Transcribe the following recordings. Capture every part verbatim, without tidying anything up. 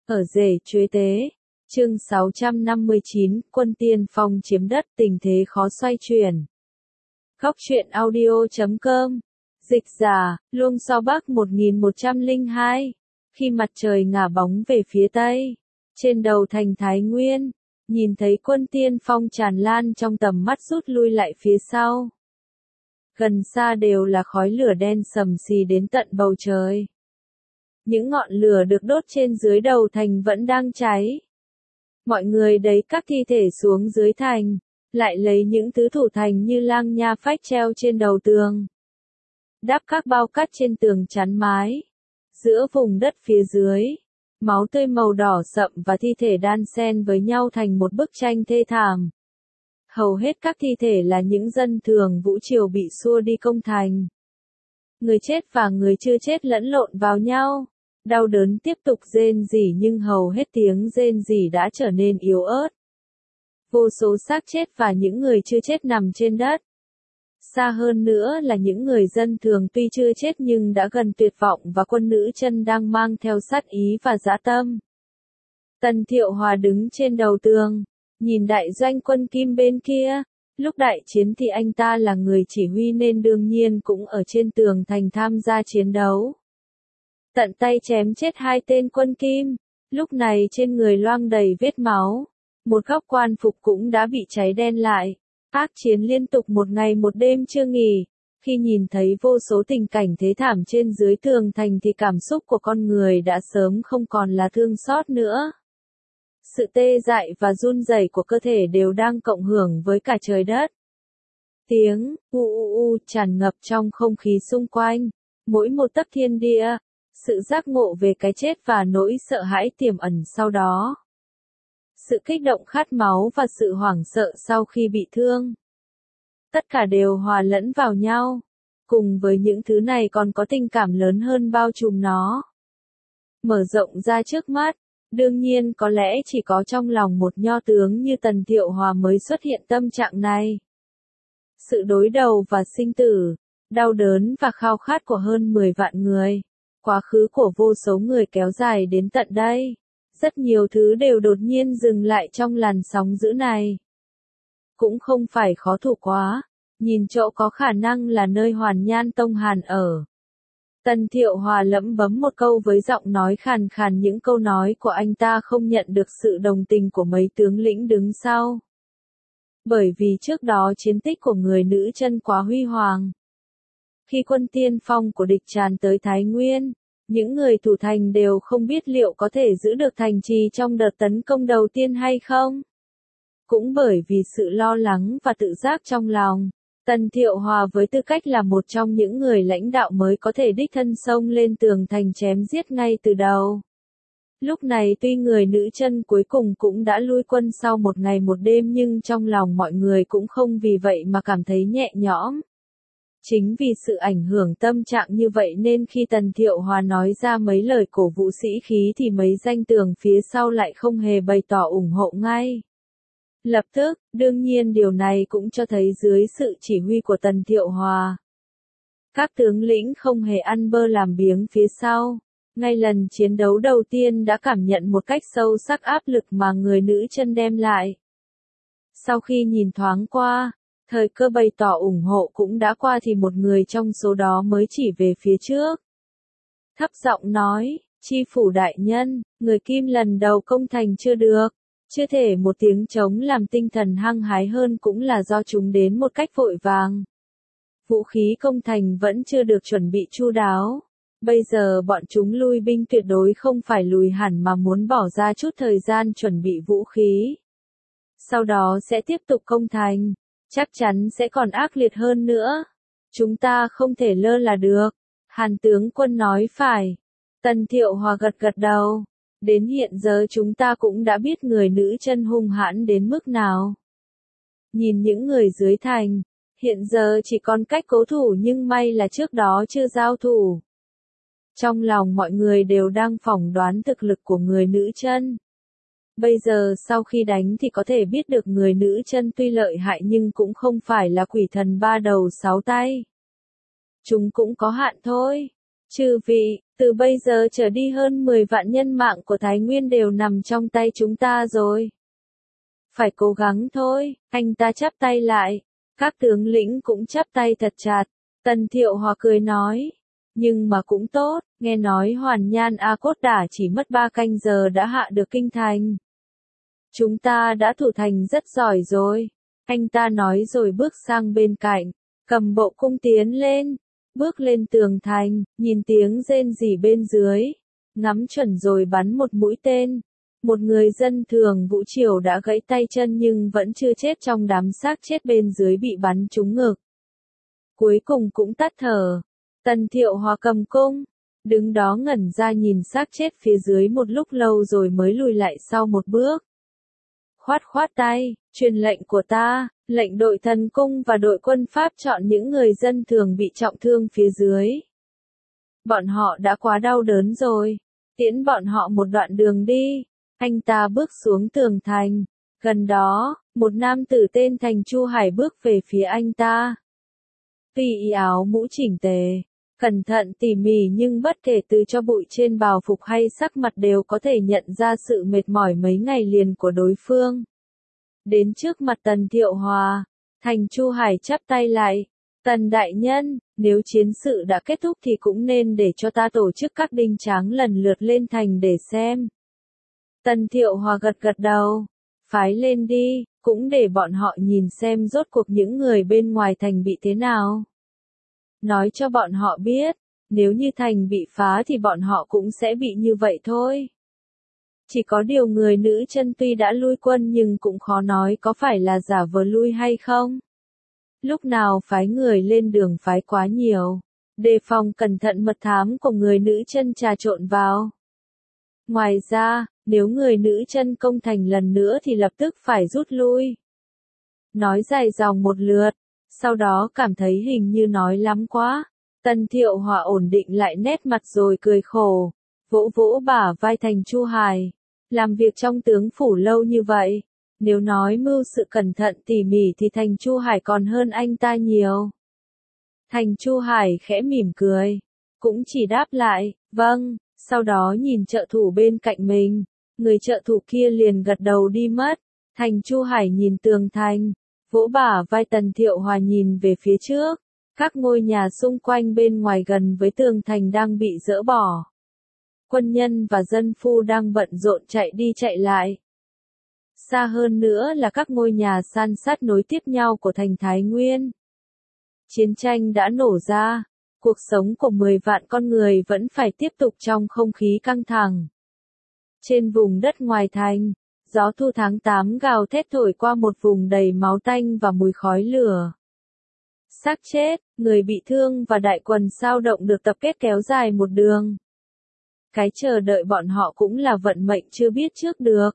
Ở rể Chuế Tế, chương sáu trăm năm mươi chín, Quân Tiên Phong chiếm đất, tình thế khó xoay chuyển. Góc truyện audio chấm com. Dịch giả, Luông So Bắc một nghìn một trăm lẻ hai. Khi mặt trời ngả bóng về phía tây, trên đầu thành Thái Nguyên, nhìn thấy Quân Tiên Phong tràn lan trong tầm mắt rút lui lại phía sau. Gần xa đều là khói lửa đen sầm xì đến tận bầu trời. Những ngọn lửa được đốt trên dưới đầu thành vẫn đang cháy. Mọi người đẩy các thi thể xuống dưới thành, lại lấy những thứ thủ thành như lang nha phách treo trên đầu tường. Đắp các bao cát trên tường chắn mái. Giữa vùng đất phía dưới, máu tươi màu đỏ sậm và thi thể đan xen với nhau thành một bức tranh thê thảm. Hầu hết các thi thể là những dân thường Vũ Triều bị xua đi công thành. Người chết và người chưa chết lẫn lộn vào nhau. Đau đớn tiếp tục rên rỉ nhưng hầu hết tiếng rên rỉ đã trở nên yếu ớt. Vô số xác chết và những người chưa chết nằm trên đất. Xa hơn nữa là những người dân thường tuy chưa chết nhưng đã gần tuyệt vọng và quân nữ chân đang mang theo sát ý và dã tâm. Tần Thiệu Hòa đứng trên đầu tường, nhìn đại doanh quân Kim bên kia. Lúc đại chiến thì anh ta là người chỉ huy nên đương nhiên cũng ở trên tường thành tham gia chiến đấu. Tận tay chém chết hai tên quân Kim, lúc này trên người loang đầy vết máu. Một góc quan phục cũng đã bị cháy đen lại. Ác chiến liên tục một ngày một đêm chưa nghỉ. Khi nhìn thấy vô số tình cảnh thế thảm trên dưới tường thành thì cảm xúc của con người đã sớm không còn là thương xót nữa. Sự tê dại và run rẩy của cơ thể đều đang cộng hưởng với cả trời đất. Tiếng u u u tràn ngập trong không khí xung quanh. Mỗi một tấc thiên địa, sự giác ngộ về cái chết và nỗi sợ hãi tiềm ẩn sau đó. Sự kích động khát máu và sự hoảng sợ sau khi bị thương. Tất cả đều hòa lẫn vào nhau. Cùng với những thứ này còn có tình cảm lớn hơn bao trùm nó. Mở rộng ra trước mắt, đương nhiên có lẽ chỉ có trong lòng một nho tướng như Tần Thiệu Hòa mới xuất hiện tâm trạng này. Sự đối đầu và sinh tử, đau đớn và khao khát của hơn mười vạn người. Quá khứ của vô số người kéo dài đến tận đây. Rất nhiều thứ đều đột nhiên dừng lại trong làn sóng dữ này. Cũng không phải khó thủ quá. Nhìn chỗ có khả năng là nơi Hoàn Nhan Tông Hàn ở. Tần Thiệu Hòa lẩm bẩm một câu với giọng nói khàn khàn, những câu nói của anh ta không nhận được sự đồng tình của mấy tướng lĩnh đứng sau. Bởi vì trước đó chiến tích của người nữ chân quá huy hoàng. Khi quân tiên phong của địch tràn tới Thái Nguyên, những người thủ thành đều không biết liệu có thể giữ được thành trì trong đợt tấn công đầu tiên hay không. Cũng bởi vì sự lo lắng và tự giác trong lòng, Tần Thiệu Hòa với tư cách là một trong những người lãnh đạo mới có thể đích thân xông lên tường thành chém giết ngay từ đầu. Lúc này tuy người nữ chân cuối cùng cũng đã lui quân sau một ngày một đêm nhưng trong lòng mọi người cũng không vì vậy mà cảm thấy nhẹ nhõm. Chính vì sự ảnh hưởng tâm trạng như vậy nên khi Tần Thiệu Hòa nói ra mấy lời cổ vũ sĩ khí thì mấy danh tường phía sau lại không hề bày tỏ ủng hộ ngay. Lập tức, đương nhiên điều này cũng cho thấy dưới sự chỉ huy của Tần Thiệu Hòa, các tướng lĩnh không hề ăn bơ làm biếng phía sau. Ngay lần chiến đấu đầu tiên đã cảm nhận một cách sâu sắc áp lực mà người nữ chân đem lại. Sau khi nhìn thoáng qua, thời cơ bày tỏ ủng hộ cũng đã qua thì một người trong số đó mới chỉ về phía trước. Thấp giọng nói, chi phủ đại nhân, người Kim lần đầu công thành chưa được. Chưa thể một tiếng trống làm tinh thần hăng hái hơn cũng là do chúng đến một cách vội vàng. Vũ khí công thành vẫn chưa được chuẩn bị chu đáo. Bây giờ bọn chúng lui binh tuyệt đối không phải lùi hẳn mà muốn bỏ ra chút thời gian chuẩn bị vũ khí. Sau đó sẽ tiếp tục công thành. Chắc chắn sẽ còn ác liệt hơn nữa. Chúng ta không thể lơ là được. Hàn tướng quân nói phải. Tần Thiệu Hòa gật gật đầu. Đến hiện giờ chúng ta cũng đã biết người nữ chân hung hãn đến mức nào. Nhìn những người dưới thành, hiện giờ chỉ còn cách cố thủ nhưng may là trước đó chưa giao thủ. Trong lòng mọi người đều đang phỏng đoán thực lực của người nữ chân. Bây giờ sau khi đánh thì có thể biết được người nữ chân tuy lợi hại nhưng cũng không phải là quỷ thần ba đầu sáu tay. Chúng cũng có hạn thôi. Chư vị, Từ bây giờ trở đi hơn mười vạn nhân mạng của Thái Nguyên đều nằm trong tay chúng ta rồi. Phải cố gắng thôi, anh ta chắp tay lại. Các tướng lĩnh cũng chắp tay thật chặt. Tần Thiệu Hòa cười nói. Nhưng mà cũng tốt, nghe nói Hoàn Nhan A Cốt Đả chỉ mất ba canh giờ đã hạ được kinh thành. Chúng ta đã thủ thành rất giỏi rồi. Anh ta nói rồi bước sang bên cạnh, cầm bộ cung tiến lên, bước lên tường thành, nhìn tiếng rên rỉ bên dưới, ngắm chuẩn rồi bắn một mũi tên. Một người dân thường Vũ Triều đã gãy tay chân nhưng vẫn chưa chết trong đám xác chết bên dưới bị bắn trúng ngực. Cuối cùng cũng tắt thở. Tần Thiệu Hòa cầm cung, đứng đó ngẩn ra nhìn xác chết phía dưới một lúc lâu rồi mới lùi lại sau một bước. Khoát khoát tay, truyền lệnh của ta, lệnh đội thần cung và đội quân Pháp chọn những người dân thường bị trọng thương phía dưới. Bọn họ đã quá đau đớn rồi, tiễn bọn họ một đoạn đường đi. Anh ta bước xuống tường thành, gần đó, một nam tử tên Thành Chu Hải bước về phía anh ta. Tuy y áo mũ chỉnh tề, cẩn thận tỉ mỉ nhưng bất kể từ cho bụi trên bào phục hay sắc mặt đều có thể nhận ra sự mệt mỏi mấy ngày liền của đối phương. Đến trước mặt Tần Thiệu Hòa, Thành Chu Hải chắp tay lại. Tần đại nhân, nếu chiến sự đã kết thúc thì cũng nên để cho ta tổ chức các đinh tráng lần lượt lên thành để xem. Tần Thiệu Hòa gật gật đầu. Phái lên đi, cũng để bọn họ nhìn xem rốt cuộc những người bên ngoài thành bị thế nào. Nói cho bọn họ biết, nếu như thành bị phá thì bọn họ cũng sẽ bị như vậy thôi. Chỉ có điều người nữ chân tuy đã lui quân nhưng cũng khó nói có phải là giả vờ lui hay không. Lúc nào phái người lên đường phái quá nhiều, đề phòng cẩn thận mật thám của người nữ chân trà trộn vào. Ngoài ra, nếu người nữ chân công thành lần nữa thì lập tức phải rút lui. Nói dài dòng một lượt, sau đó cảm thấy hình như nói lắm quá. Tần Thiệu Hòa ổn định lại nét mặt rồi cười khổ, vỗ vỗ bả vai Thành Chu Hải. Làm việc trong tướng phủ lâu như vậy, nếu nói mưu sự cẩn thận tỉ mỉ thì Thành Chu Hải còn hơn anh ta nhiều. Thành Chu Hải khẽ mỉm cười, cũng chỉ đáp lại, vâng, sau đó nhìn trợ thủ bên cạnh mình, người trợ thủ kia liền gật đầu đi mất. Thành Chu Hải nhìn tường thành, vỗ bả vai Tần Thiệu Hòa nhìn về phía trước, các ngôi nhà xung quanh bên ngoài gần với tường thành đang bị dỡ bỏ. Quân nhân và dân phu đang bận rộn chạy đi chạy lại. Xa hơn nữa là các ngôi nhà san sát nối tiếp nhau của thành Thái Nguyên. Chiến tranh đã nổ ra, cuộc sống của mười vạn con người vẫn phải tiếp tục trong không khí căng thẳng. Trên vùng đất ngoài thành, gió thu tháng tám gào thét thổi qua một vùng đầy máu tanh và mùi khói lửa. Xác chết, người bị thương và đại quần sao động được tập kết kéo dài một đường. Cái chờ đợi bọn họ cũng là vận mệnh chưa biết trước được.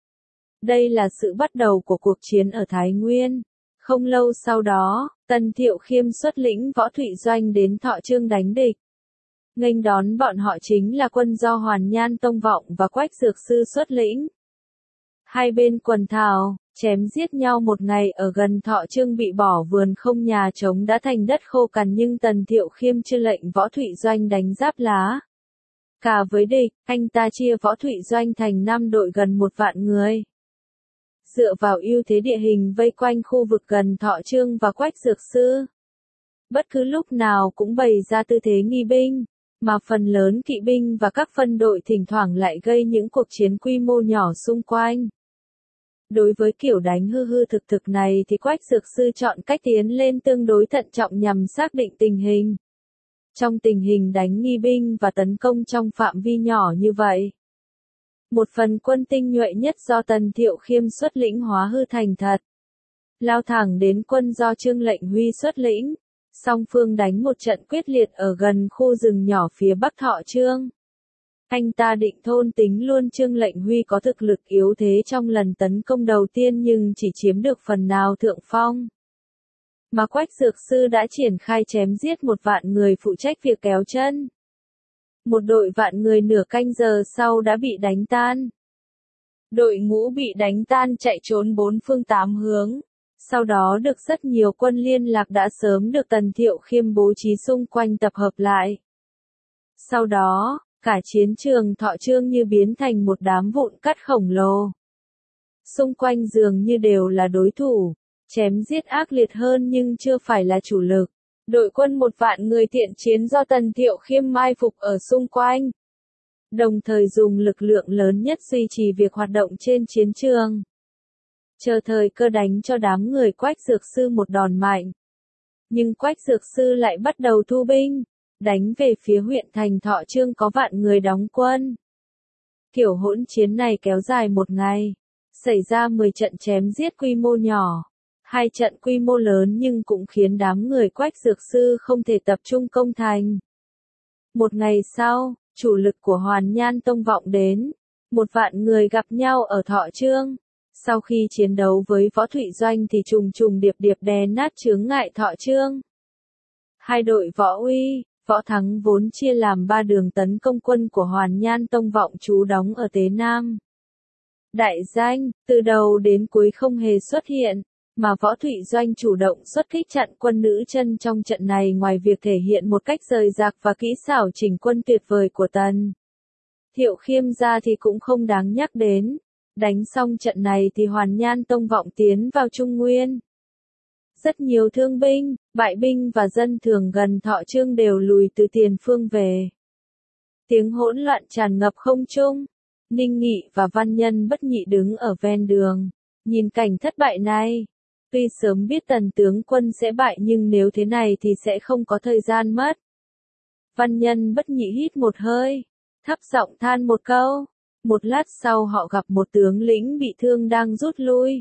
Đây là sự bắt đầu của cuộc chiến ở Thái Nguyên. Không lâu sau đó, Tần Thiệu Khiêm xuất lĩnh Võ Thụy Doanh đến Thọ Chương đánh địch. Nghênh đón bọn họ chính là quân do Hoàn Nhan Tông Vọng và Quách Dược Sư xuất lĩnh. Hai bên quần thảo, chém giết nhau một ngày ở gần Thọ Chương bị bỏ vườn không nhà trống đã thành đất khô cằn nhưng Tần Thiệu Khiêm chưa lệnh Võ Thụy Doanh đánh giáp lá. Cả với địch, anh ta chia Võ Thụy Doanh thành năm đội gần một vạn người. Dựa vào ưu thế địa hình vây quanh khu vực gần Thọ Chương và Quách Dược Sư. Bất cứ lúc nào cũng bày ra tư thế nghi binh, mà phần lớn kỵ binh và các phân đội thỉnh thoảng lại gây những cuộc chiến quy mô nhỏ xung quanh. Đối với kiểu đánh hư hư thực thực này thì Quách Dược Sư chọn cách tiến lên tương đối thận trọng nhằm xác định tình hình. Trong tình hình đánh nghi binh và tấn công trong phạm vi nhỏ như vậy, một phần quân tinh nhuệ nhất do Tần Thiệu Khiêm xuất lĩnh hóa hư thành thật, lao thẳng đến quân do Trương Lệnh Huy xuất lĩnh, song phương đánh một trận quyết liệt ở gần khu rừng nhỏ phía bắc Thọ Chương. Anh ta định thôn tính luôn Trương Lệnh Huy có thực lực yếu thế trong lần tấn công đầu tiên nhưng chỉ chiếm được phần nào thượng phong. Mà Quách Dược Sư đã triển khai chém giết một vạn người phụ trách việc kéo chân. Một đội vạn người nửa canh giờ sau đã bị đánh tan. Đội ngũ bị đánh tan chạy trốn bốn phương tám hướng. Sau đó được rất nhiều quân liên lạc đã sớm được Tần Thiệu Khiêm bố trí xung quanh tập hợp lại. Sau đó, Cả chiến trường Thọ Chương như biến thành một đám vụn cát khổng lồ. Xung quanh dường như đều là đối thủ, chém giết ác liệt hơn nhưng chưa phải là chủ lực. Đội quân một vạn người thiện chiến do Tần Thiệu Khiêm mai phục ở xung quanh, đồng thời dùng lực lượng lớn nhất duy trì việc hoạt động trên chiến trường. Chờ thời cơ đánh cho đám người Quách Dược Sư một đòn mạnh. Nhưng Quách Dược Sư lại bắt đầu thu binh, đánh về phía huyện thành Thọ Chương có vạn người đóng quân. Kiểu hỗn chiến này kéo dài một ngày, xảy ra mười trận chém giết quy mô nhỏ, hai trận quy mô lớn nhưng cũng khiến đám người Quách Dược Sư không thể tập trung công thành. Một ngày sau, chủ lực của Hoàn Nhan Tông vọng đến, một vạn người gặp nhau ở Thọ Chương. Sau khi chiến đấu với Võ Thụy Doanh thì trùng trùng điệp điệp đè nát chướng ngại Thọ Chương. Hai đội Võ Uy, Võ Thắng vốn chia làm ba đường tấn công quân của Hoàn Nhan Tông vọng trú đóng ở Tế Nam. Đại danh, từ đầu đến cuối không hề xuất hiện, mà Võ Thụy Doanh chủ động xuất kích chặn quân nữ chân trong trận này. Ngoài việc thể hiện một cách rời rạc và kỹ xảo chỉnh quân tuyệt vời của Tần Thiệu Khiêm ra thì cũng không đáng nhắc đến. Đánh xong trận này thì Hoàn Nhan Tông vọng tiến vào Trung Nguyên. Rất nhiều thương binh, bại binh và dân thường gần Thọ Chương đều lùi từ tiền phương về. Tiếng hỗn loạn tràn ngập không trung. Ninh Nghị và Văn Nhân Bất Nhị đứng ở ven đường, nhìn cảnh thất bại này. Tuy sớm biết Tần tướng quân sẽ bại nhưng nếu thế này thì sẽ không có thời gian mất. Văn Nhân Bất Nhị hít một hơi, thấp giọng than một câu. Một lát sau họ gặp một tướng lĩnh bị thương đang rút lui.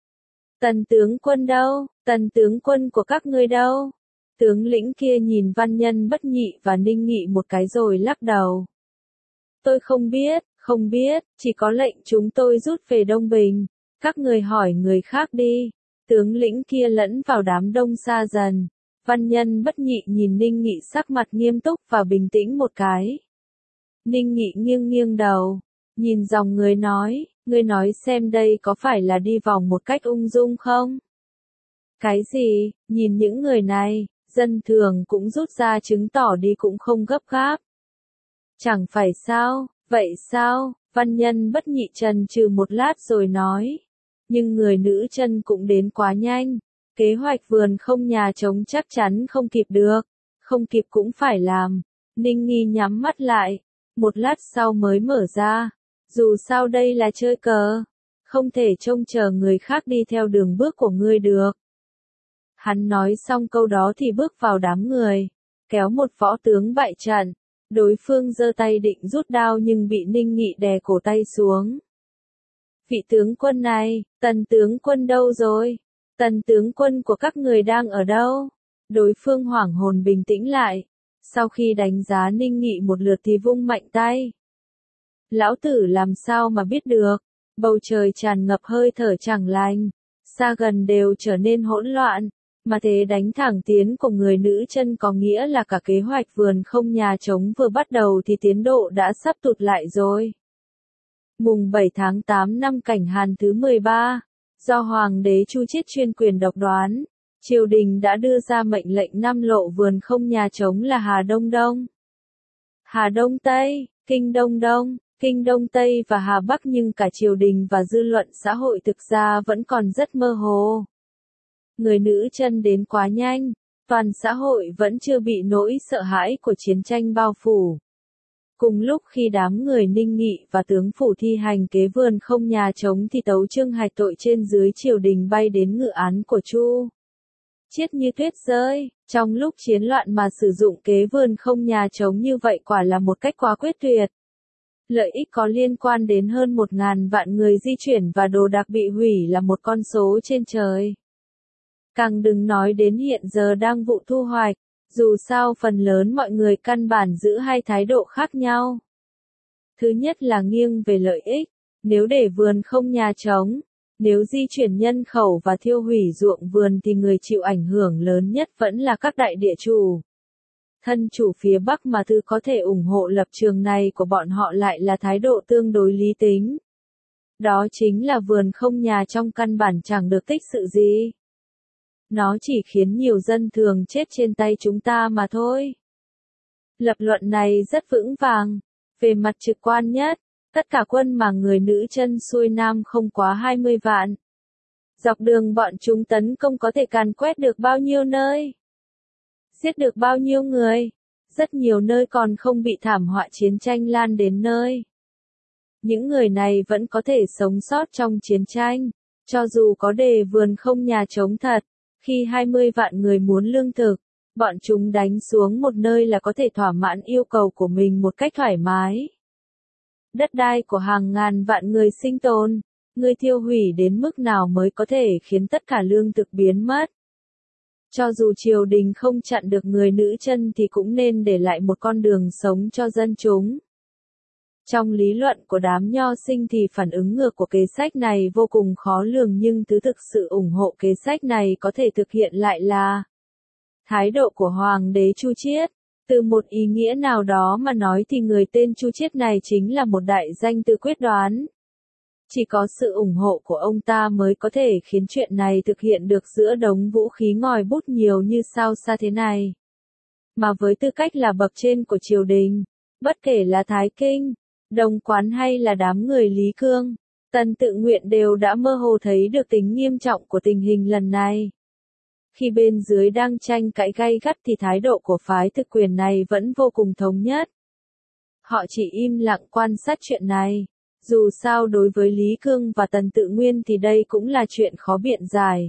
Tần tướng quân đâu? Tần tướng quân của các ngươi đâu? Tướng lĩnh kia nhìn Văn Nhân Bất Nhị và Ninh Nghị một cái rồi lắc đầu. Tôi không biết, không biết, chỉ có lệnh chúng tôi rút về Đông Bình. Các người hỏi người khác đi. Tướng lĩnh kia lẫn vào đám đông xa dần. Văn Nhân Bất Nhị nhìn Ninh Nghị sắc mặt nghiêm túc và bình tĩnh một cái. Ninh Nghị nghiêng nghiêng đầu, nhìn dòng người nói, ngươi nói xem đây có phải là đi vòng một cách ung dung không? Cái gì, nhìn những người này, dân thường cũng rút ra chứng tỏ đi cũng không gấp gáp. Chẳng phải sao, vậy sao? Văn Nhân Bất Nhị chần chừ một lát rồi nói. Nhưng người nữ chân cũng đến quá nhanh. Kế hoạch vườn không nhà trống chắc chắn không kịp được. Không kịp cũng phải làm. Ninh Nghi nhắm mắt lại. Một lát sau mới mở ra. Dù sao đây là chơi cờ. Không thể trông chờ người khác đi theo đường bước của ngươi được. Hắn nói xong câu đó thì bước vào đám người. Kéo một võ tướng bại trận. Đối phương giơ tay định rút đao nhưng bị Ninh Nghị đè cổ tay xuống. Vị tướng quân này, Tần tướng quân đâu rồi? Tần tướng quân của các người đang ở đâu? Đối phương hoảng hồn bình tĩnh lại. Sau khi đánh giá Ninh Nghị một lượt thì vung mạnh tay. Lão tử làm sao mà biết được? Bầu trời tràn ngập hơi thở chẳng lành. Xa gần đều trở nên hỗn loạn. Mà thế đánh thẳng tiến của người nữ chân có nghĩa là cả kế hoạch vườn không nhà trống vừa bắt đầu thì tiến độ đã sắp tụt lại rồi. Mùng bảy tháng tám năm Cảnh Hàn thứ mười ba, do Hoàng đế Chu Chiết chuyên quyền độc đoán, triều đình đã đưa ra mệnh lệnh năm lộ vườn không nhà trống là Hà Đông Đông, Hà Đông Tây, Kinh Đông Đông, Kinh Đông Tây và Hà Bắc, nhưng cả triều đình và dư luận xã hội thực ra vẫn còn rất mơ hồ. Người nữ chân đến quá nhanh, toàn xã hội vẫn chưa bị nỗi sợ hãi của chiến tranh bao phủ. Cùng lúc khi đám người Ninh Nghị và tướng phủ thi hành kế vườn không nhà trống thì tấu chương hạch tội trên dưới triều đình bay đến ngự án của Chu Chiết như tuyết rơi. Trong lúc chiến loạn mà sử dụng kế vườn không nhà trống như vậy quả là một cách quá quyết tuyệt. Lợi ích có liên quan đến hơn một ngàn vạn người di chuyển và đồ đạc bị hủy là một con số trên trời. Càng đừng nói đến hiện giờ đang vụ thu hoạch, dù sao phần lớn mọi người căn bản giữ hai thái độ khác nhau. Thứ nhất là nghiêng về lợi ích, nếu để vườn không nhà trống, nếu di chuyển nhân khẩu và thiêu hủy ruộng vườn thì người chịu ảnh hưởng lớn nhất vẫn là các đại địa chủ. Thân chủ phía Bắc mà thứ có thể ủng hộ lập trường này của bọn họ lại là thái độ tương đối lý tính. Đó chính là vườn không nhà trong căn bản chẳng được tích sự gì. Nó chỉ khiến nhiều dân thường chết trên tay chúng ta mà thôi. Lập luận này rất vững vàng. Về mặt trực quan nhất, tất cả quân mà người nữ chân xuôi nam không quá hai mươi vạn. Dọc đường bọn chúng tấn công có thể càn quét được bao nhiêu nơi? Giết được bao nhiêu người? Rất nhiều nơi còn không bị thảm họa chiến tranh lan đến nơi. Những người này vẫn có thể sống sót trong chiến tranh, cho dù có đề vườn không nhà trống thật. Khi hai mươi vạn người muốn lương thực, bọn chúng đánh xuống một nơi là có thể thỏa mãn yêu cầu của mình một cách thoải mái. Đất đai của hàng ngàn vạn người sinh tồn, người tiêu hủy đến mức nào mới có thể khiến tất cả lương thực biến mất. Cho dù triều đình không chặn được người nữ chân thì cũng nên để lại một con đường sống cho dân chúng. Trong lý luận của đám nho sinh thì phản ứng ngược của kế sách này vô cùng khó lường, nhưng thứ thực sự ủng hộ kế sách này có thể thực hiện lại là thái độ của Hoàng đế Chu Chiết. Từ một ý nghĩa nào đó mà nói thì người tên Chu Chiết này chính là một đại danh tự quyết đoán. Chỉ có sự ủng hộ của ông ta mới có thể khiến chuyện này thực hiện được giữa đống vũ khí ngòi bút nhiều như sao xa thế này. Mà với tư cách là bậc trên của triều đình, bất kể là Thái Kinh, Đồng Quán hay là đám người Lý Cương, Tần Tự Nguyện đều đã mơ hồ thấy được tính nghiêm trọng của tình hình lần này. Khi bên dưới đang tranh cãi gay gắt thì thái độ của phái thực quyền này vẫn vô cùng thống nhất. Họ chỉ im lặng quan sát chuyện này. Dù sao đối với Lý Cương và Tần Tự Nguyên thì đây cũng là chuyện khó biện giải.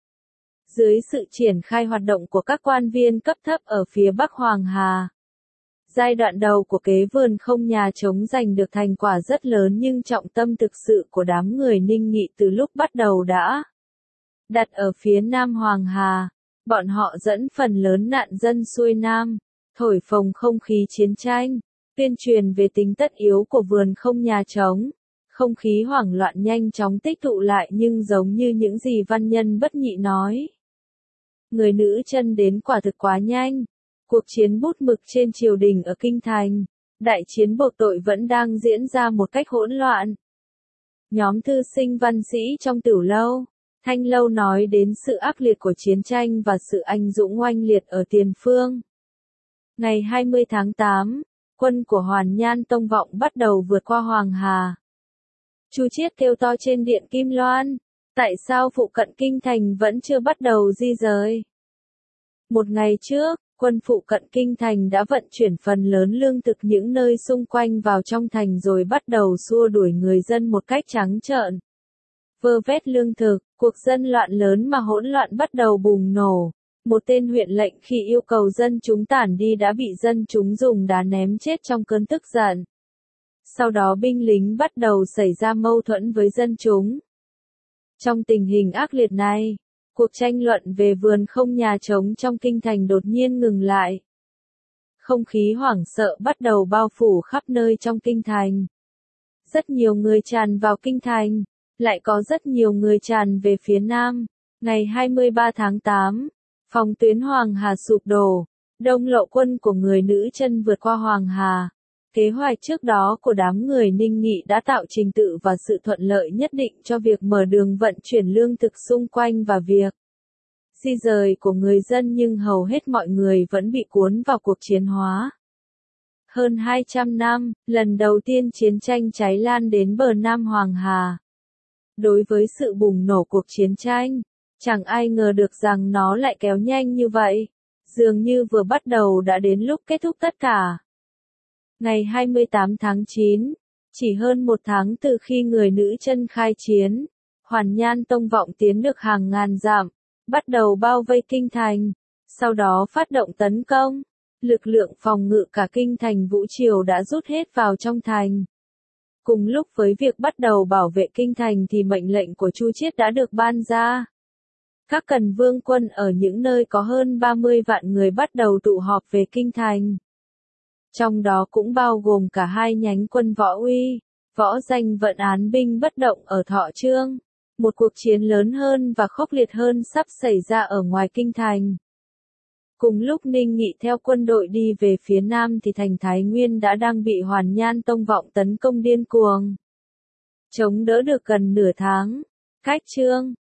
Dưới sự triển khai hoạt động của các quan viên cấp thấp ở phía Bắc Hoàng Hà, giai đoạn đầu của kế vườn không nhà trống giành được thành quả rất lớn, nhưng trọng tâm thực sự của đám người Ninh Nghị từ lúc bắt đầu đã đặt ở phía Nam Hoàng Hà. Bọn họ dẫn phần lớn nạn dân xuôi Nam, thổi phồng không khí chiến tranh, tuyên truyền về tính tất yếu của vườn không nhà trống. Không khí hoảng loạn nhanh chóng tích tụ lại, nhưng giống như những gì văn nhân Bất Nhị nói, người nữ chân đến quả thực quá nhanh. Cuộc chiến bút mực trên triều đình ở Kinh Thành, đại chiến buộc tội vẫn đang diễn ra một cách hỗn loạn. Nhóm thư sinh văn sĩ trong Tử Lâu, Thanh Lâu nói đến sự ác liệt của chiến tranh và sự anh dũng oanh liệt ở tiền phương. Ngày hai mươi tháng tám, quân của Hoàn Nhan Tông Vọng bắt đầu vượt qua Hoàng Hà. Chu Chiết kêu to trên điện Kim Loan, tại sao phụ cận Kinh Thành vẫn chưa bắt đầu di rời? Một ngày trước, quân phụ cận Kinh Thành đã vận chuyển phần lớn lương thực những nơi xung quanh vào trong thành rồi bắt đầu xua đuổi người dân một cách trắng trợn. Vơ vét lương thực, cuộc dân loạn lớn mà hỗn loạn bắt đầu bùng nổ. Một tên huyện lệnh khi yêu cầu dân chúng tản đi đã bị dân chúng dùng đá ném chết trong cơn tức giận. Sau đó binh lính bắt đầu xảy ra mâu thuẫn với dân chúng. Trong tình hình ác liệt này, cuộc tranh luận về vườn không nhà trống trong Kinh Thành đột nhiên ngừng lại. Không khí hoảng sợ bắt đầu bao phủ khắp nơi trong Kinh Thành. Rất nhiều người tràn vào Kinh Thành, lại có rất nhiều người tràn về phía Nam. Ngày hai mươi ba tháng tám, phòng tuyến Hoàng Hà sụp đổ, đông lộ quân của người nữ chân vượt qua Hoàng Hà. Kế hoạch trước đó của đám người Ninh Nghị đã tạo trình tự và sự thuận lợi nhất định cho việc mở đường vận chuyển lương thực xung quanh và việc di rời của người dân, nhưng hầu hết mọi người vẫn bị cuốn vào cuộc chiến hóa. Hơn hai trăm năm, lần đầu tiên chiến tranh cháy lan đến bờ Nam Hoàng Hà. Đối với sự bùng nổ cuộc chiến tranh, chẳng ai ngờ được rằng nó lại kéo nhanh như vậy. Dường như vừa bắt đầu đã đến lúc kết thúc tất cả. Ngày hai mươi tám tháng chín, chỉ hơn một tháng từ khi người nữ chân khai chiến, Hoàn Nhan Tông Vọng tiến được hàng ngàn dặm, bắt đầu bao vây Kinh Thành, sau đó phát động tấn công. Lực lượng phòng ngự cả Kinh Thành Vũ Triều đã rút hết vào trong thành. Cùng lúc với việc bắt đầu bảo vệ Kinh Thành thì mệnh lệnh của Chu Chiết đã được ban ra. Các cần vương quân ở những nơi có hơn ba mươi vạn người bắt đầu tụ họp về Kinh Thành. Trong đó cũng bao gồm cả hai nhánh quân Võ Uy, Võ Danh vận án binh bất động ở Thọ Trương. Một cuộc chiến lớn hơn và khốc liệt hơn sắp xảy ra ở ngoài Kinh Thành. Cùng lúc Ninh Nghị theo quân đội đi về phía Nam thì thành Thái Nguyên đã đang bị Hoàn Nhan Tông Vọng tấn công điên cuồng. Chống đỡ được gần nửa tháng, cách Trương,